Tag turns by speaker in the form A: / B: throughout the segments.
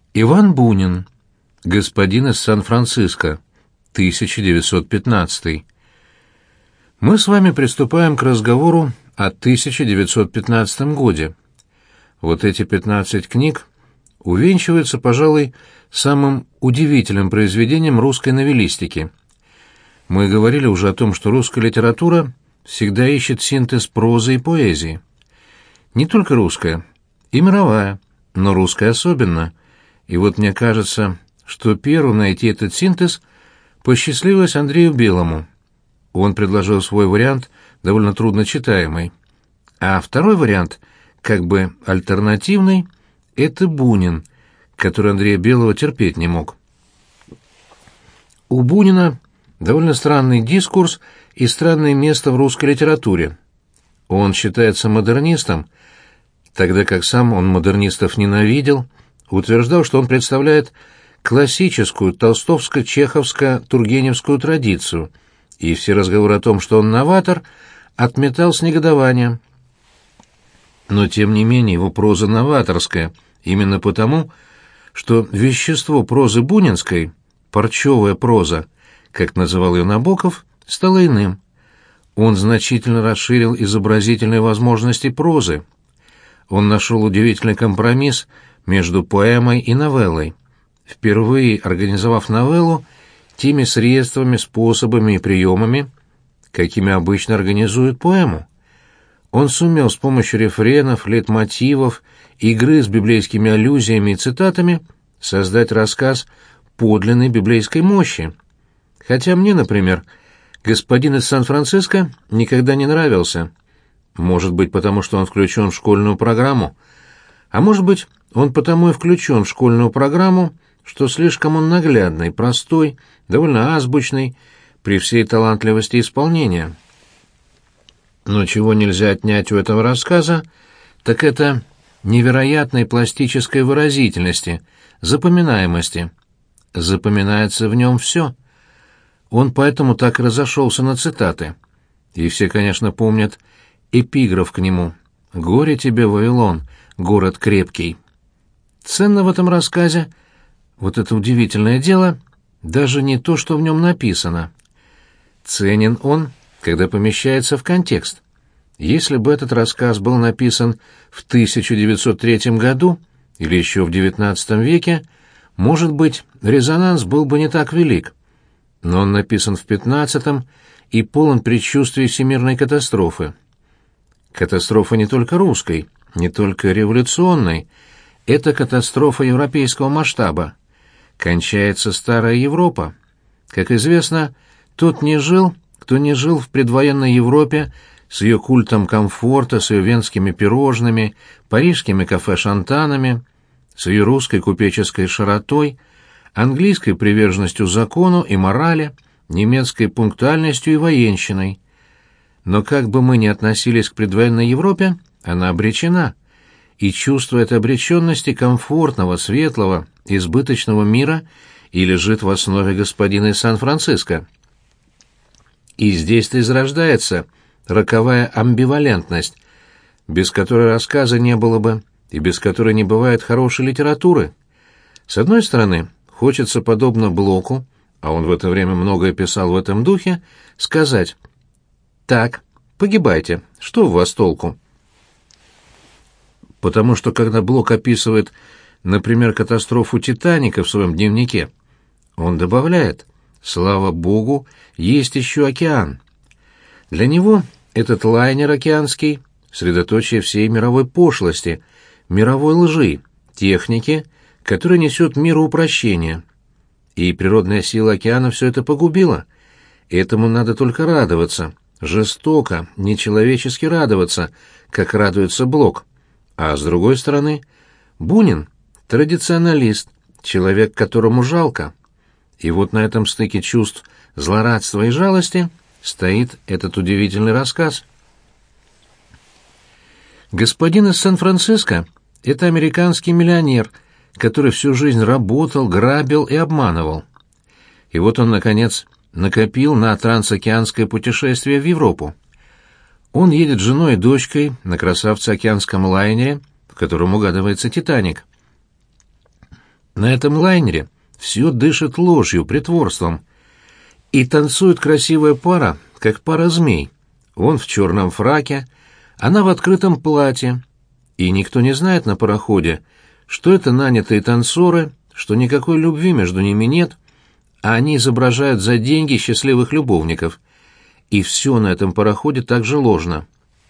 A: Иван Бунин. Господин из Сан-Франциско. 1915. Мы с вами приступаем к разговору о 1915 годе. Вот эти 15 книг увенчиваются, пожалуй, самым удивительным произведением русской новеллистики. Мы говорили уже о том, что русская литература всегда ищет синтез прозы и поэзии. Не только русская, и мировая, но русская особенно. И вот мне кажется, что первым найти этот синтез посчастливилось Андрею Белому. Он предложил свой вариант, довольно трудночитаемый. А второй вариант, как бы альтернативный, это Бунин, который Андрея Белого терпеть не мог. У Бунина довольно странный дискурс и странное место в русской литературе. Он считается модернистом, тогда как сам он модернистов ненавидел, утверждал, что он представляет классическую толстовско-чеховско-тургеневскую традицию, и все разговоры о том, что он новатор, отметал с негодованием. Но тем не менее его проза новаторская, именно потому, что вещество прозы бунинской, парчевая проза, как называл ее Набоков, стало иным. Он значительно расширил изобразительные возможности прозы. Он нашел удивительный компромисс между поэмой и новеллой, впервые организовав новеллу теми средствами, способами и приемами, какими обычно организуют поэму. Он сумел с помощью рефренов, лейтмотивов, игры с библейскими аллюзиями и цитатами создать рассказ подлинной библейской мощи. Хотя мне, например, «Господин из Сан-Франциско» никогда не нравился. Может быть, потому что он включен в школьную программу, а может быть, он потому и включен в школьную программу, что слишком он наглядный, простой, довольно азбучный, при всей талантливости исполнения. Но чего нельзя отнять у этого рассказа, так это невероятной пластической выразительности, запоминаемости. Запоминается в нем все. Он поэтому так и разошелся на цитаты. И все, конечно, помнят эпиграф к нему: «Горе тебе, Вавилон, город крепкий». Ценно в этом рассказе, вот это удивительное дело, даже не то, что в нем написано. Ценен он, когда помещается в контекст. Если бы этот рассказ был написан в 1903 году или еще в XIX веке, может быть, резонанс был бы не так велик. Но он написан в XV и полон предчувствий всемирной катастрофы. Катастрофа не только русской, не только революционной, это катастрофа европейского масштаба. Кончается старая Европа. Как известно, тот не жил, кто не жил в предвоенной Европе с ее культом комфорта, с ее венскими пирожными, парижскими кафе-шантанами, с ее русской купеческой широтой, английской приверженностью закону и морали, немецкой пунктуальностью и военщиной. Но как бы мы ни относились к предвоенной Европе, она обречена. И чувство этой обреченности комфортного, светлого, избыточного мира и лежит в основе господина из Сан-Франциско. И здесь-то и зарождается роковая амбивалентность, без которой рассказа не было бы и без которой не бывает хорошей литературы. С одной стороны, хочется, подобно Блоку, а он в это время многое писал в этом духе, сказать: «Так, погибайте, что у вас толку?» Потому что когда Блок описывает, например, катастрофу «Титаника» в своем дневнике, он добавляет: «Слава Богу, есть еще океан». Для него этот лайнер океанский — средоточие всей мировой пошлости, мировой лжи, техники, которая несет миру упрощение. И природная сила океана все это погубила. Этому надо только радоваться, жестоко, нечеловечески радоваться, как радуется Блок. А с другой стороны, Бунин — традиционалист, человек, которому жалко. И вот на этом стыке чувств злорадства и жалости стоит этот удивительный рассказ. Господин из Сан-Франциско — это американский миллионер, который всю жизнь работал, грабил и обманывал. И вот он, наконец, накопил на трансокеанское путешествие в Европу. Он едет с женой и дочкой на красавце-океанском лайнере, в котором угадывается «Титаник». На этом лайнере все дышит ложью, притворством. И танцует красивая пара, как пара змей. Он в черном фраке, она в открытом платье. И никто не знает на пароходе, что это нанятые танцоры, что никакой любви между ними нет, а они изображают за деньги счастливых любовников. И все на этом пароходе так же ложно.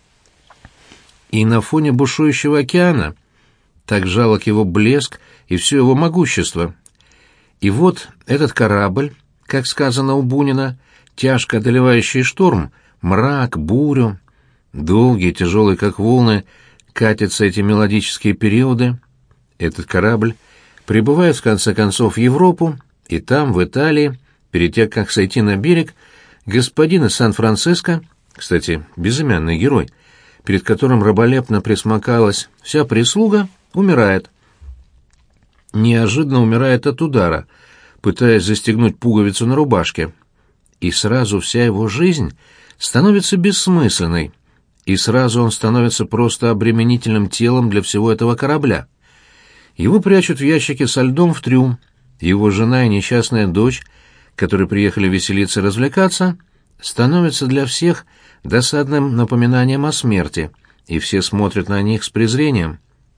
A: И на фоне бушующего океана так жалок его блеск и все его могущество. И вот этот корабль, как сказано у Бунина, тяжко одолевающий шторм, мрак, бурю, долгие, тяжелые, как волны, катятся эти мелодические периоды. Этот корабль прибывает, в конце концов, в Европу, и там, в Италии, перед тем, как сойти на берег, господин из Сан-Франциско, кстати, безымянный герой, перед которым раболепно присмыкалась вся прислуга, умирает. Неожиданно умирает от удара, пытаясь застегнуть пуговицу на рубашке. И сразу вся его жизнь становится бессмысленной, и сразу он становится просто обременительным телом для всего этого корабля. Его прячут в ящике со льдом в трюм. Его жена и несчастная дочь, которые приехали веселиться и развлекаться, становятся для всех досадным напоминанием о смерти, и все смотрят на них с презрением.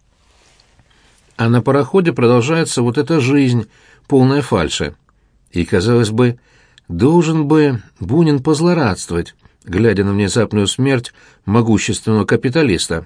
A: А на пароходе продолжается вот эта жизнь, полная фальши. И, казалось бы, должен бы Бунин позлорадствовать, глядя на внезапную смерть могущественного капиталиста.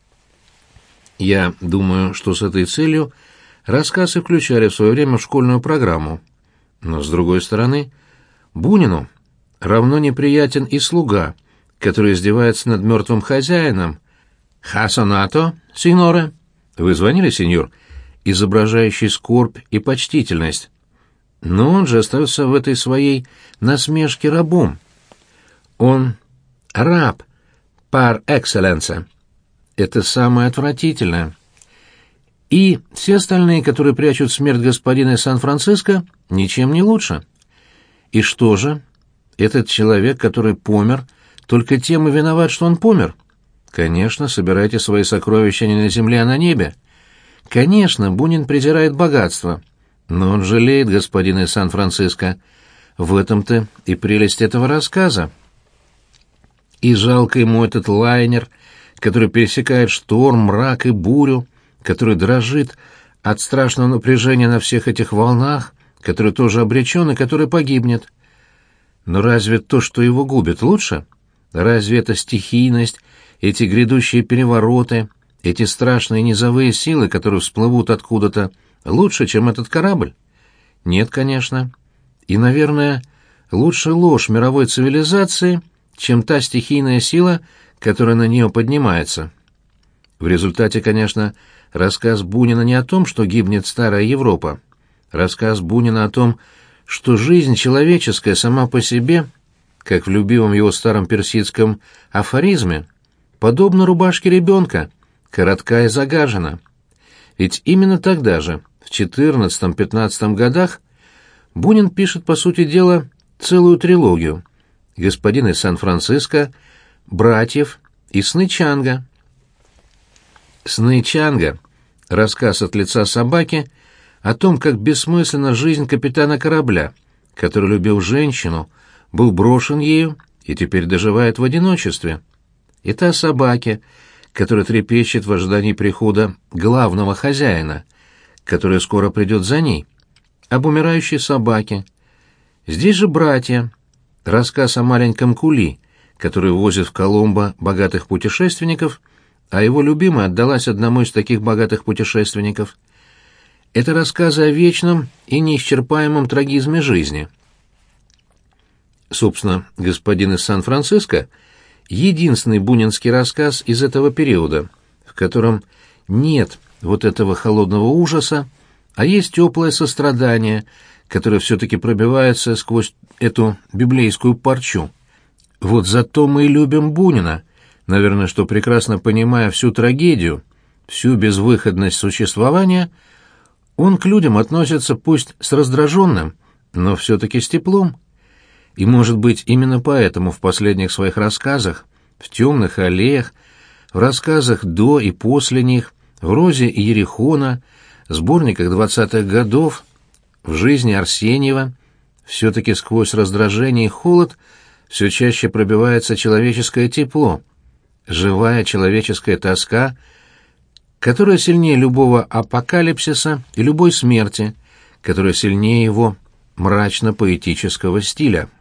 A: Я думаю, что с этой целью рассказ и включали в свое время в школьную программу. Но, с другой стороны, Бунину равно неприятен и слуга, который издевается над мертвым хозяином. «Хасонато, сигноре?» «Вы звонили, сеньор?» изображающий скорбь и почтительность. Но он же остается в этой своей насмешке рабом. Он раб par excellence. Это самое отвратительное. И все остальные, которые прячут смерть господина из Сан-Франциско, ничем не лучше. И что же? Этот человек, который помер, только тем и виноват, что он помер. Конечно, собирайте свои сокровища не на земле, а на небе. Конечно, Бунин презирает богатство, но он жалеет господина из Сан-Франциско. В этом-то и прелесть этого рассказа. И жалко ему этот лайнер, который пересекает шторм, мрак и бурю, который дрожит от страшного напряжения на всех этих волнах, который тоже обречен и который погибнет. Но разве то, что его губит, лучше? Разве эта стихийность, эти грядущие перевороты, эти страшные низовые силы, которые всплывут откуда-то, лучше, чем этот корабль? Нет, конечно. И, наверное, лучше ложь мировой цивилизации, чем та стихийная сила, которая на нее поднимается. В результате, конечно, рассказ Бунина не о том, что гибнет старая Европа. Рассказ Бунина о том, что жизнь человеческая сама по себе, как в любимом его старом персидском афоризме, подобна рубашке ребенка, коротка и загажена. Ведь именно тогда же, в 14-15 годах, Бунин пишет, по сути дела, целую трилогию «Господин из Сан-Франциско», «Братьев» и «Сны Чанга». «Сны Чанга» — рассказ от лица собаки о том, как бессмысленна жизнь капитана корабля, который любил женщину, был брошен ею и теперь доживает в одиночестве. И та собаке, которая трепещет в ожидании прихода главного хозяина, который скоро придет за ней, об умирающей собаке. Здесь же «Братья», рассказ о маленьком Кули, который возит в Коломбо богатых путешественников, а его любимая отдалась одному из таких богатых путешественников. Это рассказы о вечном и неисчерпаемом трагизме жизни. Собственно, «Господин из Сан-Франциско» — единственный бунинский рассказ из этого периода, в котором нет вот этого холодного ужаса, а есть теплое сострадание, которое все-таки пробивается сквозь эту библейскую парчу. Вот зато мы и любим Бунина, наверное, что, прекрасно понимая всю трагедию, всю безвыходность существования, он к людям относится пусть с раздраженным, но все-таки с теплом. И, может быть, именно поэтому в последних своих рассказах, в «Темных аллеях», в рассказах до и после них, в «Розе и Ерехона», сборниках 20-х годов в жизни Арсеньева все-таки сквозь раздражение и холод все чаще пробивается человеческое тепло, живая человеческая тоска, которая сильнее любого апокалипсиса и любой смерти, которая сильнее его мрачно-поэтического стиля.